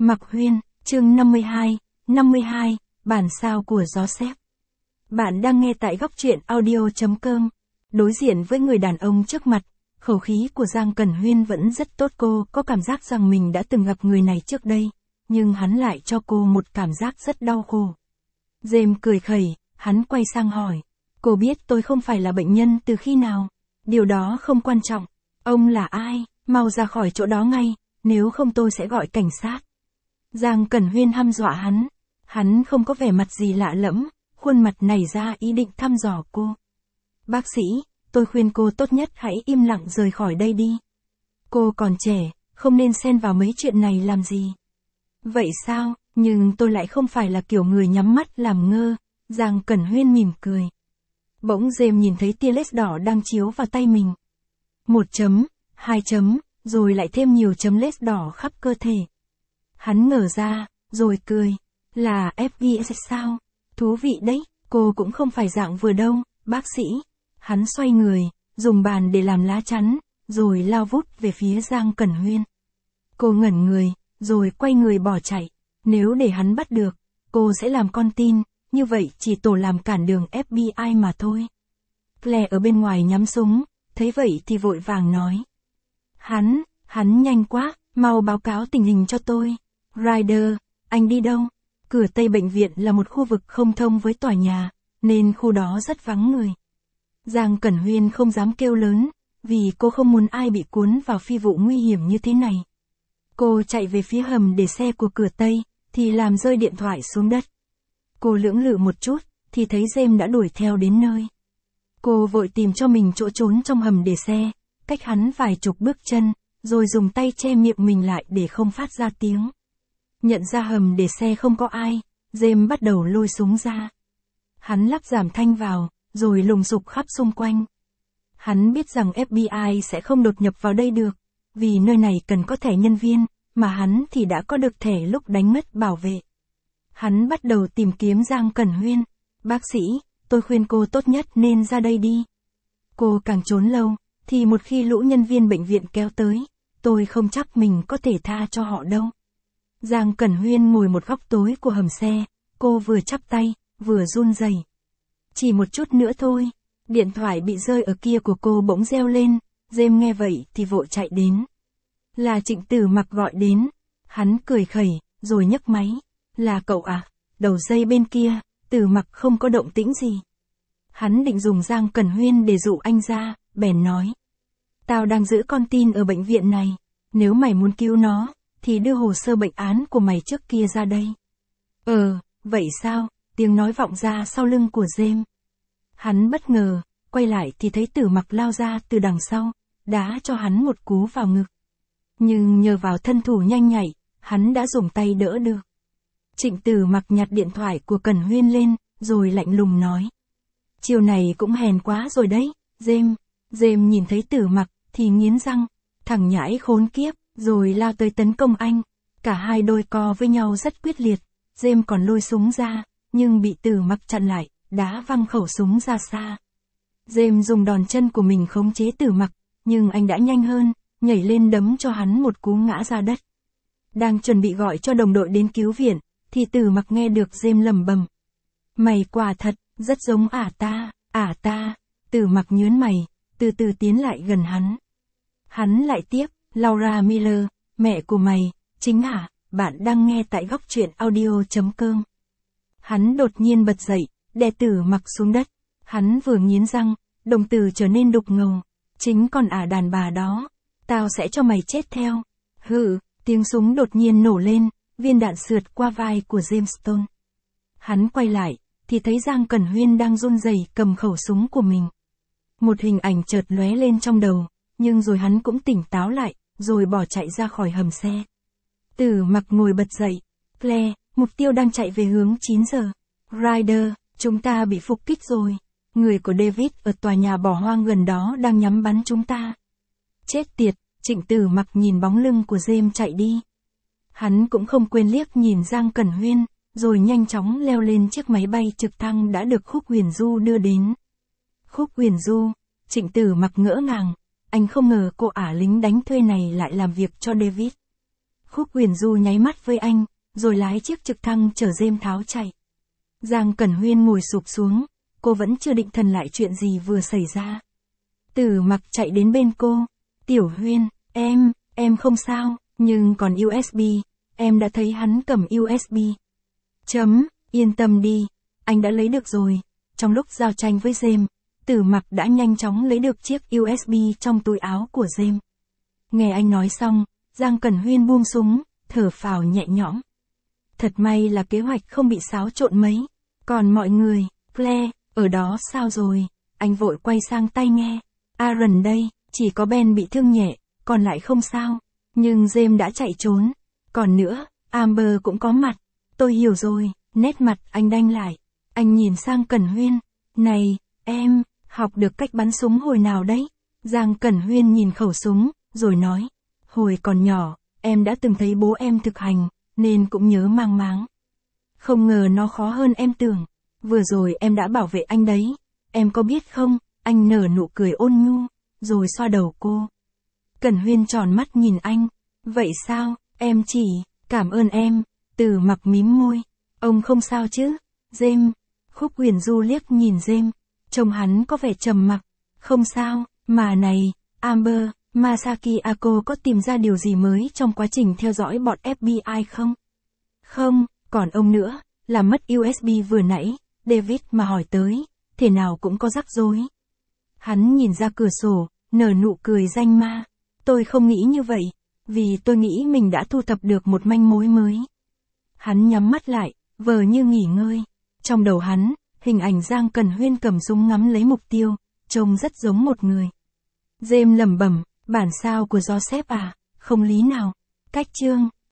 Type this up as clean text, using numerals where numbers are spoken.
Mạc Huyên, chương 52, bản sao của Joseph. Bạn đang nghe tại góc truyện audio.com. Đối diện với người đàn ông trước mặt, khẩu khí của Giang Cẩn Huyên vẫn rất tốt. Cô có cảm giác rằng mình đã từng gặp người này trước đây, nhưng hắn lại cho cô một cảm giác rất đau khổ. James cười khẩy, hắn quay sang hỏi. Cô biết tôi không phải là bệnh nhân từ khi nào? Điều đó không quan trọng. Ông là ai? Mau ra khỏi chỗ đó ngay, nếu không tôi sẽ gọi cảnh sát. Giang Cẩn Huyên hăm dọa hắn. Hắn không có vẻ mặt gì lạ lẫm, khuôn mặt nảy ra ý định thăm dò cô. Bác sĩ, tôi khuyên cô tốt nhất hãy im lặng rời khỏi đây đi. Cô còn trẻ, không nên xen vào mấy chuyện này làm gì. Vậy sao, nhưng tôi lại không phải là kiểu người nhắm mắt làm ngơ. Giang Cẩn Huyên mỉm cười. Bỗng James nhìn thấy tia laser đỏ đang chiếu vào tay mình. 1 chấm, 2 chấm, rồi lại thêm nhiều chấm laser đỏ khắp cơ thể. Hắn ngờ ra, rồi cười. Là FBI sao? Thú vị đấy, cô cũng không phải dạng vừa đâu, bác sĩ. Hắn xoay người, dùng bàn để làm lá chắn, rồi lao vút về phía Giang Cẩn Huyên. Cô ngẩn người, rồi quay người bỏ chạy. Nếu để hắn bắt được, cô sẽ làm con tin, như vậy chỉ tổ làm cản đường FBI mà thôi. Claire ở bên ngoài nhắm súng, thấy vậy thì vội vàng nói. Hắn nhanh quá, mau báo cáo tình hình cho tôi. Ryder, anh đi đâu? Cửa tây bệnh viện là một khu vực không thông với tòa nhà, nên khu đó rất vắng người. Giang Cẩn Huyên không dám kêu lớn, vì cô không muốn ai bị cuốn vào phi vụ nguy hiểm như thế này. Cô chạy về phía hầm để xe của cửa tây, thì làm rơi điện thoại xuống đất. Cô lưỡng lự một chút, thì thấy James đã đuổi theo đến nơi. Cô vội tìm cho mình chỗ trốn trong hầm để xe, cách hắn vài chục bước chân, rồi dùng tay che miệng mình lại để không phát ra tiếng. Nhận ra hầm để xe không có ai, James bắt đầu lôi súng ra. Hắn lắp giảm thanh vào, rồi lùng sục khắp xung quanh. Hắn biết rằng FBI sẽ không đột nhập vào đây được, vì nơi này cần có thẻ nhân viên, mà hắn thì đã có được thẻ lúc đánh mất bảo vệ. Hắn bắt đầu tìm kiếm Giang Cẩn Huyên. Bác sĩ, tôi khuyên cô tốt nhất nên ra đây đi. Cô càng trốn lâu, thì một khi lũ nhân viên bệnh viện kéo tới, tôi không chắc mình có thể tha cho họ đâu. Giang Cẩn Huyên ngồi một góc tối của hầm xe, cô vừa chắp tay, vừa run rẩy. Chỉ một chút nữa thôi, điện thoại bị rơi ở kia của cô bỗng reo lên, James nghe vậy thì vội chạy đến. Là Trịnh Tử Mặc gọi đến, hắn cười khẩy, rồi nhấc máy. Là cậu à? Đầu dây bên kia, Tử Mặc không có động tĩnh gì. Hắn định dùng Giang Cẩn Huyên để dụ anh ra, bèn nói. Tao đang giữ con tin ở bệnh viện này, nếu mày muốn cứu nó, thì đưa hồ sơ bệnh án của mày trước kia ra đây. Vậy sao? Tiếng nói vọng ra sau lưng của James. Hắn bất ngờ, quay lại thì thấy Tử Mặc lao ra từ đằng sau, đá cho hắn một cú vào ngực. Nhưng nhờ vào thân thủ nhanh nhạy, hắn đã dùng tay đỡ được. Trịnh Tử Mặc nhặt điện thoại của Cẩn Huyên lên, rồi lạnh lùng nói. Chiều này cũng hèn quá rồi đấy, James. James nhìn thấy Tử Mặc, thì nghiến răng. Thằng nhãi khốn kiếp, rồi lao tới tấn công anh. Cả hai đôi co với nhau rất quyết liệt. James còn lôi súng ra, nhưng bị Tử Mặc chặn lại, đá văng khẩu súng ra xa. James dùng đòn chân của mình khống chế Tử Mặc, nhưng anh đã nhanh hơn, nhảy lên đấm cho hắn một cú ngã ra đất. Đang chuẩn bị gọi cho đồng đội đến cứu viện, thì Tử Mặc nghe được James lẩm bẩm. Mày quả thật, rất giống ả ta. Tử Mặc nhớn mày, từ từ tiến lại gần hắn. Hắn lại tiếp, Laura Miller, mẹ của mày, chính ả, bạn đang nghe tại góc truyện audio.com. Hắn đột nhiên bật dậy, đè Tử Mặc xuống đất. Hắn vừa nghiến răng, đồng tử trở nên đục ngầu. Chính con ả đàn bà đó, tao sẽ cho mày chết theo. Tiếng súng đột nhiên nổ lên, viên đạn sượt qua vai của James Stone. Hắn quay lại, thì thấy Giang Cẩn Huyên đang run rẩy cầm khẩu súng của mình. Một hình ảnh chợt lóe lên trong đầu, nhưng rồi hắn cũng tỉnh táo lại, rồi bỏ chạy ra khỏi hầm xe. Tử Mặc ngồi bật dậy. Claire, mục tiêu đang chạy về hướng 9 giờ. Ryder, chúng ta bị phục kích rồi. Người của David ở tòa nhà bỏ hoang gần đó đang nhắm bắn chúng ta. Chết tiệt, Trịnh Tử Mặc nhìn bóng lưng của James chạy đi. Hắn cũng không quên liếc nhìn Giang Cẩn Huyên, rồi nhanh chóng leo lên chiếc máy bay trực thăng đã được Khúc Huyền Du đưa đến. Khúc Huyền Du, Trịnh Tử Mặc ngỡ ngàng, anh không ngờ cô ả lính đánh thuê này lại làm việc cho David. Khúc Huyền Du nháy mắt với anh, rồi lái chiếc trực thăng chở James tháo chạy. Giang Cẩn Huyên ngồi sụp xuống, cô vẫn chưa định thần lại chuyện gì vừa xảy ra. Tử Mặc chạy đến bên cô. Tiểu Huyên, em không sao, nhưng còn USB, em đã thấy hắn cầm USB. Yên tâm đi, anh đã lấy được rồi. Trong lúc giao tranh với James, Tử Mặc đã nhanh chóng lấy được chiếc USB trong túi áo của James. Nghe anh nói xong, Giang Cẩn Huyên buông súng, thở phào nhẹ nhõm. Thật may là kế hoạch không bị xáo trộn mấy. Còn mọi người, Claire, ở đó sao rồi? Anh vội quay sang tai nghe. Aaron đây, chỉ có Ben bị thương nhẹ, còn lại không sao. Nhưng James đã chạy trốn. Còn nữa, Amber cũng có mặt. Tôi hiểu rồi, nét mặt anh đanh lại. Anh nhìn sang Cẩn Huyên. Này, em, học được cách bắn súng hồi nào đấy? Giang Cẩn Huyên nhìn khẩu súng, rồi nói. Hồi còn nhỏ, em đã từng thấy bố em thực hành, nên cũng nhớ mang máng. Không ngờ nó khó hơn em tưởng. Vừa rồi em đã bảo vệ anh đấy. Em có biết không, anh nở nụ cười ôn nhu, rồi xoa đầu cô. Cẩn Huyên tròn mắt nhìn anh. Vậy sao, em chỉ, cảm ơn em. Tử Mặc mím môi. Ông không sao chứ? James. Khúc Huyền Du liếc nhìn James. Trông hắn có vẻ trầm mặc. Không sao, mà này, Amber, Masaki Ako có tìm ra điều gì mới trong quá trình theo dõi bọn FBI không? Không, còn ông nữa, làm mất USB vừa nãy, David mà hỏi tới, thế nào cũng có rắc rối. Hắn nhìn ra cửa sổ, nở nụ cười danh ma. Tôi không nghĩ như vậy, vì tôi nghĩ mình đã thu thập được một manh mối mới. Hắn nhắm mắt lại, vờ như nghỉ ngơi. Trong đầu hắn, hình ảnh Giang Cẩn Huyên cầm súng ngắm lấy mục tiêu, trông rất giống một người. James lẩm bẩm, bản sao của Joseph à, không lý nào. Cách chương